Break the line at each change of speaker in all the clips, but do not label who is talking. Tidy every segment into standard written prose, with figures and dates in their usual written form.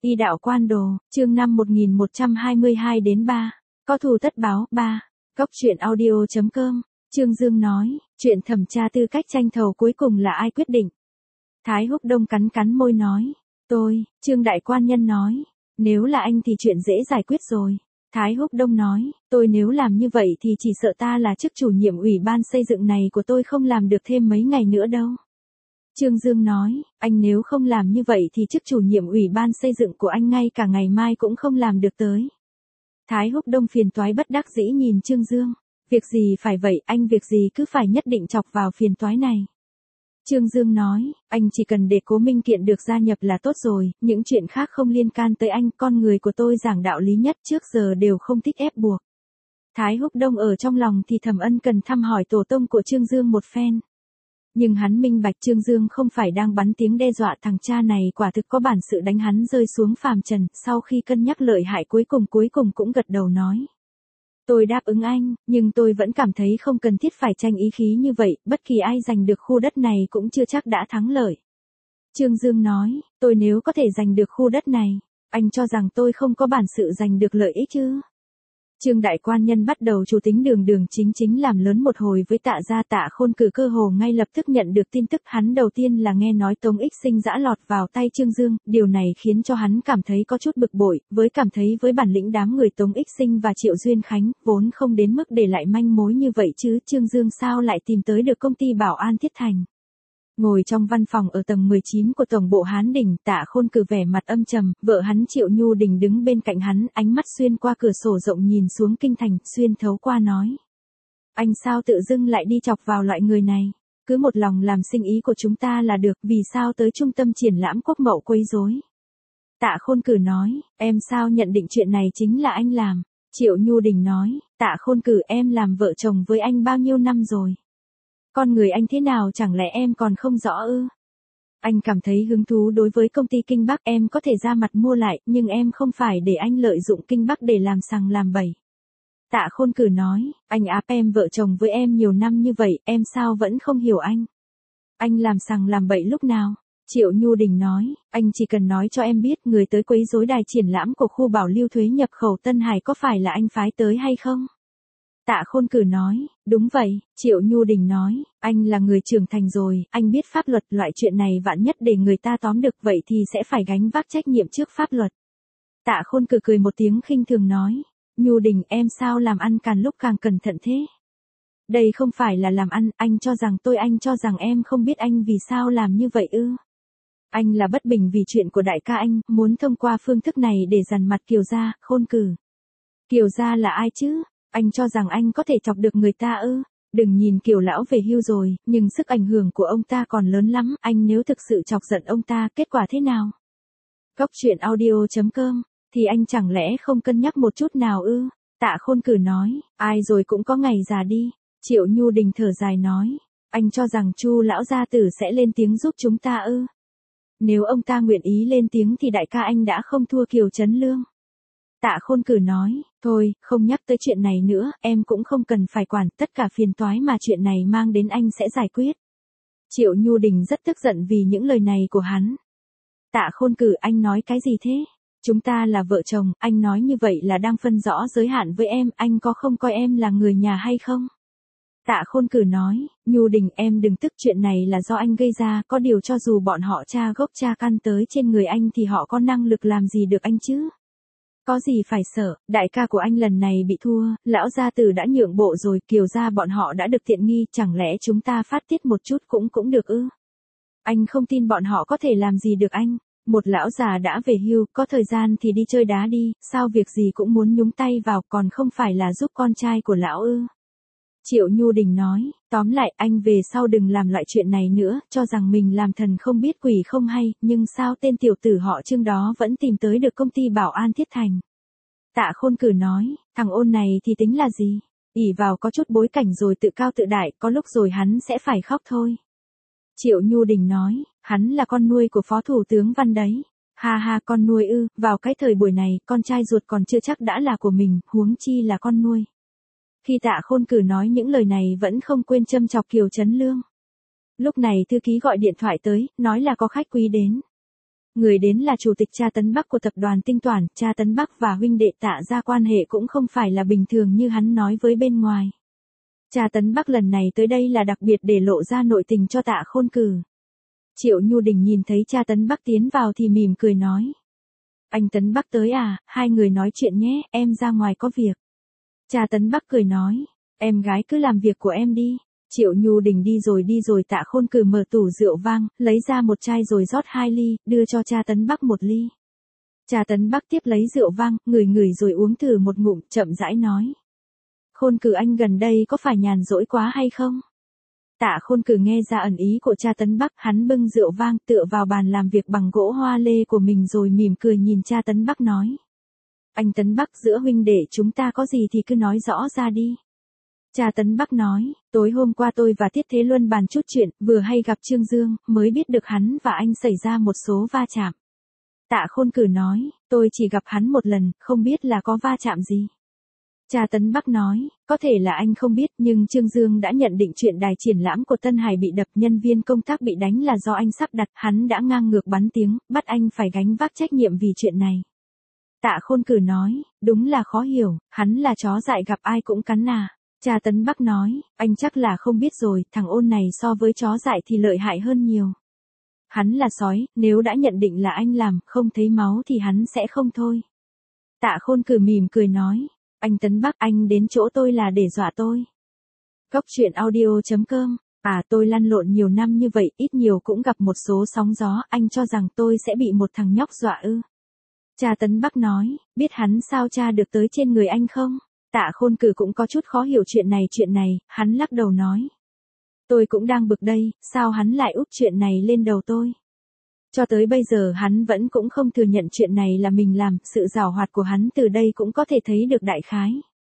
Y đạo quan đồ, chương 5 1122-3. Có thù tất báo, 3. Cốc truyện audio.com. Trương Dương nói, chuyện thẩm tra tư cách tranh thầu cuối cùng là ai quyết định? Thái Húc Đông cắn cắn môi nói, tôi. Trương đại quan nhân nói, nếu là anh thì chuyện dễ giải quyết rồi. Thái Húc Đông nói, tôi nếu làm như vậy thì chỉ sợ ta là chức chủ nhiệm ủy ban xây dựng này của tôi không làm được thêm mấy ngày nữa đâu. Trương Dương nói, anh nếu không làm như vậy thì chức chủ nhiệm ủy ban xây dựng của anh ngay cả ngày mai cũng không làm được tới. Thái Húc Đông phiền toái bất đắc dĩ nhìn Trương Dương, việc gì phải vậy, anh việc gì cứ phải nhất định chọc vào phiền toái này. Trương Dương nói, anh chỉ cần để Cố Minh Kiện được gia nhập là tốt rồi, những chuyện khác không liên can tới anh, con người của tôi giảng đạo lý nhất trước giờ đều không thích ép buộc. Thái Húc Đông ở trong lòng thì thầm ân cần thăm hỏi tổ tông của Trương Dương một phen. Nhưng hắn minh bạch Trương Dương không phải đang bắn tiếng đe dọa, thằng cha này quả thực có bản sự đánh hắn rơi xuống phàm trần, sau khi cân nhắc lợi hại cuối cùng cũng gật đầu nói. Tôi đáp ứng anh, nhưng tôi vẫn cảm thấy không cần thiết phải tranh ý khí như vậy, bất kỳ ai giành được khu đất này cũng chưa chắc đã thắng lợi. Trương Dương nói, tôi nếu có thể giành được khu đất này, anh cho rằng tôi không có bản sự giành được lợi ích chứ? Trương đại quan nhân bắt đầu chủ tính đường chính làm lớn một hồi với Tạ gia. Tạ Khôn Cử cơ hồ ngay lập tức nhận được tin tức, hắn đầu tiên là nghe nói Tống Ích Sinh dã lọt vào tay Trương Dương, điều này khiến cho hắn cảm thấy có chút bực bội, cảm thấy với bản lĩnh đám người Tống Ích Sinh và Triệu Duyên Khánh, vốn không đến mức để lại manh mối như vậy chứ, Trương Dương sao lại tìm tới được công ty Bảo An Thiết Thành. Ngồi trong văn phòng ở tầng 19 của tổng bộ Hán Đình, Tạ Khôn Cử vẻ mặt âm trầm, vợ hắn Triệu Nhu Đình đứng bên cạnh hắn, ánh mắt xuyên qua cửa sổ rộng nhìn xuống kinh thành, xuyên thấu qua nói. Anh sao tự dưng lại đi chọc vào loại người này, cứ một lòng làm sinh ý của chúng ta là được, vì sao tới trung tâm triển lãm Quốc Mậu quấy rối? Tạ Khôn Cử nói, em sao nhận định chuyện này chính là anh làm? Triệu Nhu Đình nói, Tạ Khôn Cử em làm vợ chồng với anh bao nhiêu năm rồi? Con người anh thế nào chẳng lẽ em còn không rõ ư? Anh cảm thấy hứng thú đối với công ty Kinh Bắc, em có thể ra mặt mua lại, nhưng em không phải để anh lợi dụng Kinh Bắc để làm sằng làm bậy. Tạ Khôn Cử nói, anh áp em vợ chồng với em nhiều năm như vậy, em sao vẫn không hiểu anh? Anh làm sằng làm bậy lúc nào? Triệu Nhu Đình nói, anh chỉ cần nói cho em biết người tới quấy rối đài triển lãm của khu bảo lưu thuế nhập khẩu Tân Hải có phải là anh phái tới hay không? Tạ Khôn Cử nói, đúng vậy. Triệu Nhu Đình nói, anh là người trưởng thành rồi, anh biết pháp luật, loại chuyện này vạn nhất để người ta tóm được vậy thì sẽ phải gánh vác trách nhiệm trước pháp luật. Tạ Khôn Cử cười một tiếng khinh thường nói, Nhu Đình em sao làm ăn càng lúc càng cẩn thận thế? Đây không phải là làm ăn, anh cho rằng em không biết anh vì sao làm như vậy ư? Anh là bất bình vì chuyện của đại ca anh, muốn thông qua phương thức này để dằn mặt Kiều gia. Khôn Cử. Kiều gia là ai chứ? Anh cho rằng anh có thể chọc được người ta ư? Đừng nhìn Kiều lão về hưu rồi, nhưng sức ảnh hưởng của ông ta còn lớn lắm, anh nếu thực sự chọc giận ông ta, kết quả thế nào? Cốc truyện audio.com, thì anh chẳng lẽ không cân nhắc một chút nào ư? Tạ Khôn Cử nói, ai rồi cũng có ngày già đi. Triệu Nhu Đình thở dài nói, anh cho rằng Chu lão gia tử sẽ lên tiếng giúp chúng ta ư? Nếu ông ta nguyện ý lên tiếng thì đại ca anh đã không thua Kiều Trấn Lương. Tạ Khôn Cử nói, thôi, không nhắc tới chuyện này nữa, em cũng không cần phải quản, tất cả phiền toái mà chuyện này mang đến anh sẽ giải quyết. Triệu Nhu Đình rất tức giận vì những lời này của hắn. Tạ Khôn Cử, anh nói cái gì thế? Chúng ta là vợ chồng, anh nói như vậy là đang phân rõ giới hạn với em, anh có không coi em là người nhà hay không? Tạ Khôn Cử nói, Nhu Đình em đừng tức, chuyện này là do anh gây ra, có điều cho dù bọn họ tra gốc tra căn tới trên người anh thì họ có năng lực làm gì được anh chứ? Có gì phải sợ, đại ca của anh lần này bị thua, lão gia tử đã nhượng bộ rồi, Kiều gia bọn họ đã được tiện nghi, chẳng lẽ chúng ta phát tiết một chút cũng được ư? Anh không tin bọn họ có thể làm gì được anh. Một lão già đã về hưu, có thời gian thì đi chơi đá đi, sao việc gì cũng muốn nhúng tay vào, còn không phải là giúp con trai của lão ư? Triệu Nhu Đình nói, tóm lại anh về sau đừng làm loại chuyện này nữa, cho rằng mình làm thần không biết quỷ không hay, nhưng sao tên tiểu tử họ Trương đó vẫn tìm tới được công ty Bảo An Thiết Thành. Tạ Khôn Cử nói, thằng ôn này thì tính là gì? Ỷ vào có chút bối cảnh rồi tự cao tự đại, có lúc rồi hắn sẽ phải khóc thôi. Triệu Nhu Đình nói, hắn là con nuôi của Phó Thủ tướng Văn đấy. Ha ha, con nuôi ư, vào cái thời buổi này, con trai ruột còn chưa chắc đã là của mình, huống chi là con nuôi. Khi Tạ Khôn Cử nói những lời này vẫn không quên châm chọc Kiều Trấn Lương. Lúc này thư ký gọi điện thoại tới, nói là có khách quý đến. Người đến là chủ tịch Cha Tấn Bắc của tập đoàn Tinh Toản, Cha Tấn Bắc và huynh đệ Tạ gia quan hệ cũng không phải là bình thường như hắn nói với bên ngoài. Cha Tấn Bắc lần này tới đây là đặc biệt để lộ ra nội tình cho Tạ Khôn Cử. Triệu Nhu Đình nhìn thấy Cha Tấn Bắc tiến vào thì mỉm cười nói. Anh Tấn Bắc tới à, hai người nói chuyện nhé, em ra ngoài có việc. Cha Tấn Bắc cười nói, em gái cứ làm việc của em đi. Triệu Nhu Đình đi rồi Tạ Khôn Cử mở tủ rượu vang, lấy ra một chai rồi rót 2 ly, đưa cho Cha Tấn Bắc 1 ly. Cha Tấn Bắc tiếp lấy rượu vang, ngửi rồi uống thử một ngụm, chậm rãi nói. Khôn Cử anh gần đây có phải nhàn rỗi quá hay không? Tạ Khôn Cử nghe ra ẩn ý của Cha Tấn Bắc, hắn bưng rượu vang tựa vào bàn làm việc bằng gỗ hoa lê của mình rồi mỉm cười nhìn Cha Tấn Bắc nói. Anh Tấn Bắc, giữa huynh đệ chúng ta có gì thì cứ nói rõ ra đi. Cha Tấn Bắc nói, tối hôm qua tôi và Tiết Thế Luân bàn chút chuyện, vừa hay gặp Trương Dương, mới biết được hắn và anh xảy ra một số va chạm. Tạ Khôn Cử nói, tôi chỉ gặp hắn một lần, không biết là có va chạm gì. Cha Tấn Bắc nói, có thể là anh không biết nhưng Trương Dương đã nhận định chuyện đài triển lãm của Tân Hải bị đập, nhân viên công tác bị đánh là do anh sắp đặt, hắn đã ngang ngược bắn tiếng, bắt anh phải gánh vác trách nhiệm vì chuyện này. Tạ Khôn Cử nói, đúng là khó hiểu, hắn là chó dại gặp ai cũng cắn à. Cha Tấn Bắc nói, anh chắc là không biết rồi, thằng ôn này so với chó dại thì lợi hại hơn nhiều. Hắn là sói, nếu đã nhận định là anh làm, không thấy máu thì hắn sẽ không thôi. Tạ Khôn Cử mỉm cười nói, anh Tấn Bắc, anh đến chỗ tôi là để dọa tôi. Cốc truyện audio.com, tôi lăn lộn nhiều năm như vậy, ít nhiều cũng gặp một số sóng gió, anh cho rằng tôi sẽ bị một thằng nhóc dọa ư? Cha Tấn Bắc nói, biết hắn sao cha được tới trên người anh không? Tạ Khôn Cử cũng có chút khó hiểu chuyện này, hắn lắc đầu nói. Tôi cũng đang bực đây, sao hắn lại úp chuyện này lên đầu tôi? Cho tới bây giờ hắn vẫn cũng không thừa nhận chuyện này là mình làm, sự giảo hoạt của hắn từ đây cũng có thể thấy được đại khái.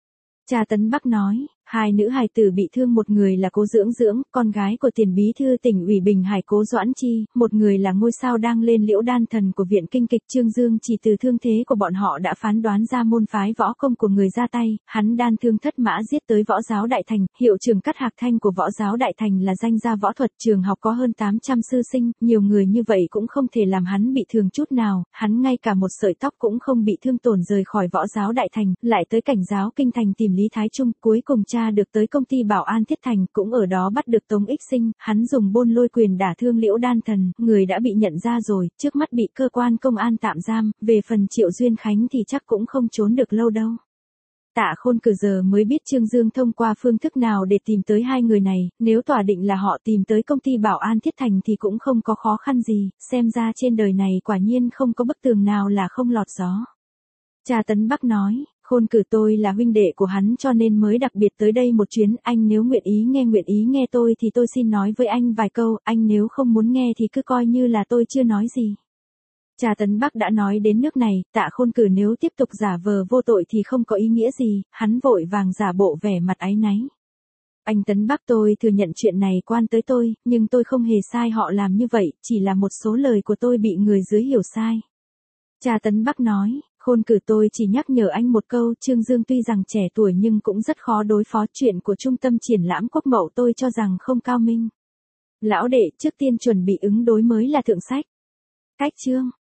Cha Tấn Bắc nói, 2 nữ hài tử bị thương, một người là Cố Dưỡng, con gái của Tiền Bí thư tỉnh ủy Bình Hải Cố Doãn Chi, một người là ngôi sao đang lên liễu đan thần của Viện Kinh kịch Trương Dương. Chỉ từ thương thế của bọn họ đã phán đoán ra môn phái võ công của người ra tay, hắn đan thương thất mã giết tới Võ Giáo Đại Thành, hiệu trưởng Cắt Hạc Thanh của Võ Giáo Đại Thành là danh gia võ thuật, trường học có hơn 800 sư sinh, nhiều người như vậy cũng không thể làm hắn bị thương chút nào, hắn ngay cả một sợi tóc cũng không bị thương tổn rời khỏi Võ Giáo Đại Thành, lại tới Cảnh Giáo Kinh Thành tìm Lý Thái Trung, cuối cùng tra được tới công ty Bảo An Thiết Thành, cũng ở đó bắt được Tống Ích Sinh, hắn dùng Bôn Lôi Quyền đả thương liễu đan thần, người đã bị nhận ra rồi, trước mắt bị cơ quan công an tạm giam, về phần Triệu Duyên Khánh thì chắc cũng không trốn được lâu đâu. Tạ Khôn Cử giờ mới biết Trương Dương thông qua phương thức nào để tìm tới 2 người này, nếu tỏa định là họ tìm tới công ty Bảo An Thiết Thành thì cũng không có khó khăn gì, xem ra trên đời này quả nhiên không có bức tường nào là không lọt gió. Cha Tấn Bắc nói, Khôn Cử tôi là huynh đệ của hắn cho nên mới đặc biệt tới đây một chuyến, anh nếu nguyện ý nghe tôi thì tôi xin nói với anh vài câu, anh nếu không muốn nghe thì cứ coi như là tôi chưa nói gì. Cha Tấn Bắc đã nói đến nước này, Tạ Khôn Cử nếu tiếp tục giả vờ vô tội thì không có ý nghĩa gì, hắn vội vàng giả bộ vẻ mặt áy náy. Anh Tấn Bắc, tôi thừa nhận chuyện này quan tới tôi, nhưng tôi không hề sai họ làm như vậy, chỉ là một số lời của tôi bị người dưới hiểu sai. Cha Tấn Bắc nói, Khôn Cử tôi chỉ nhắc nhở anh một câu, Trương Dương tuy rằng trẻ tuổi nhưng cũng rất khó đối phó, chuyện của trung tâm triển lãm Quốc Mậu tôi cho rằng không cao minh. Lão đệ, trước tiên chuẩn bị ứng đối mới là thượng sách. Cách chương